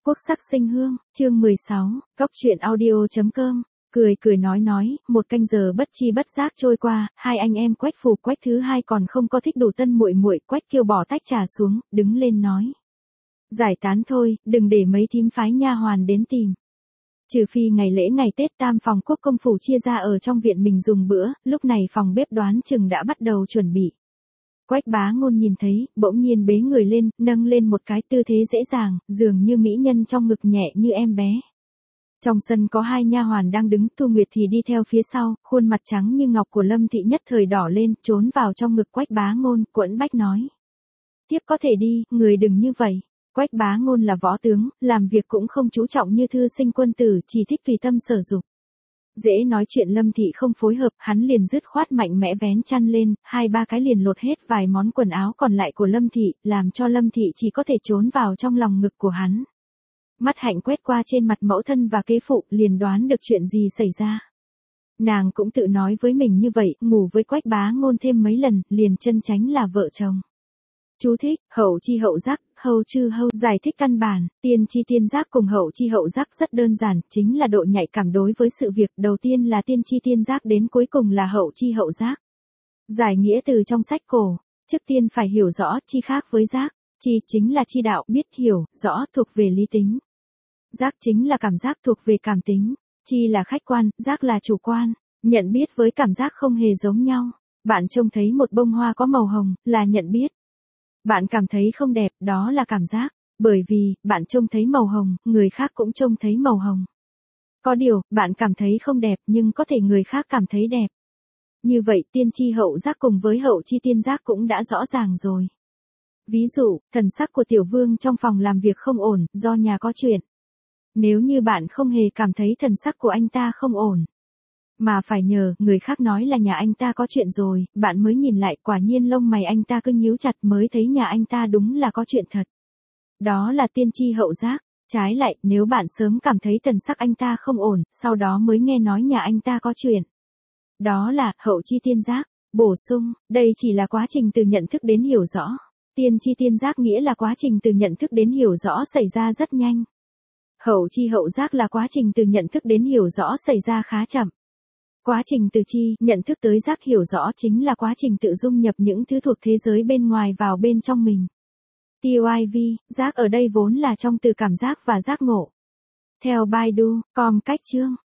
Quốc sắc sinh hương, chương 16, Cóc truyện audio.com. Cười nói, một canh giờ bất chi bất giác trôi qua, hai anh em Quách Phù Quách thứ hai còn không có thích đủ tân muội muội. Quách Kiêu bỏ tách trà xuống, đứng lên nói: giải tán thôi, đừng để mấy thím phái nha hoàn đến tìm. Trừ phi ngày lễ ngày Tết tam phòng quốc công phủ chia ra ở trong viện mình dùng bữa, lúc này phòng bếp đoán chừng đã bắt đầu chuẩn bị. Quách Bá Ngôn nhìn thấy, bỗng nhiên bế người lên, nâng lên một cái tư thế dễ dàng, dường như mỹ nhân trong ngực nhẹ như em bé. Trong sân có hai nha hoàn đang đứng, Thu Nguyệt thì đi theo phía sau, khuôn mặt trắng như ngọc của Lâm Thị nhất thời đỏ lên, trốn vào trong ngực Quách Bá Ngôn, quẫn bách nói: tiếp có thể đi, người đừng như vậy. Quách Bá Ngôn là võ tướng, làm việc cũng không chú trọng như thư sinh quân tử, chỉ thích tùy tâm sở dục. Dễ nói chuyện Lâm Thị không phối hợp, hắn liền dứt khoát mạnh mẽ vén chăn lên, hai ba cái liền lột hết vài món quần áo còn lại của Lâm Thị, làm cho Lâm Thị chỉ có thể trốn vào trong lòng ngực của hắn. Mắt Hạnh quét qua trên mặt mẫu thân và kế phụ, liền đoán được chuyện gì xảy ra. Nàng cũng tự nói với mình như vậy, ngủ với Quách Bá Ngôn thêm mấy lần, liền chân chánh là vợ chồng. Chú thích: hậu chi hậu giác, hầu chư hầu. Giải thích căn bản, tiên chi tiên giác cùng hậu chi hậu giác rất đơn giản, chính là độ nhạy cảm đối với sự việc, đầu tiên là tiên chi tiên giác, đến cuối cùng là hậu chi hậu giác. Giải nghĩa từ trong sách cổ, trước tiên phải hiểu rõ chi khác với giác. Chi chính là chi đạo, biết hiểu, rõ thuộc về lý tính. Giác chính là cảm giác, thuộc về cảm tính. Chi là khách quan, giác là chủ quan. Nhận biết với cảm giác không hề giống nhau. Bạn trông thấy một bông hoa có màu hồng, là nhận biết. Bạn cảm thấy không đẹp, đó là cảm giác. Bởi vì, bạn trông thấy màu hồng, người khác cũng trông thấy màu hồng. Có điều, bạn cảm thấy không đẹp nhưng có thể người khác cảm thấy đẹp. Như vậy tiên chi hậu giác cùng với hậu chi tiên giác cũng đã rõ ràng rồi. Ví dụ, thần sắc của tiểu vương trong phòng làm việc không ổn, do nhà có chuyện. Nếu như bạn không hề cảm thấy thần sắc của anh ta không ổn, mà phải nhờ người khác nói là nhà anh ta có chuyện rồi, bạn mới nhìn lại, quả nhiên lông mày anh ta cứ nhíu chặt, mới thấy nhà anh ta đúng là có chuyện thật. Đó là tiên tri hậu giác. Trái lại, nếu bạn sớm cảm thấy thần sắc anh ta không ổn, sau đó mới nghe nói nhà anh ta có chuyện, đó là hậu chi tiên giác. Bổ sung, đây chỉ là quá trình từ nhận thức đến hiểu rõ. Tiên chi tiên giác nghĩa là quá trình từ nhận thức đến hiểu rõ xảy ra rất nhanh. Hậu chi hậu giác là quá trình từ nhận thức đến hiểu rõ xảy ra khá chậm. Quá trình từ chi, nhận thức tới giác hiểu rõ chính là quá trình tự dung nhập những thứ thuộc thế giới bên ngoài vào bên trong mình. TYV, giác ở đây vốn là trong từ cảm giác và giác ngộ. Theo Baidu.com cách chương.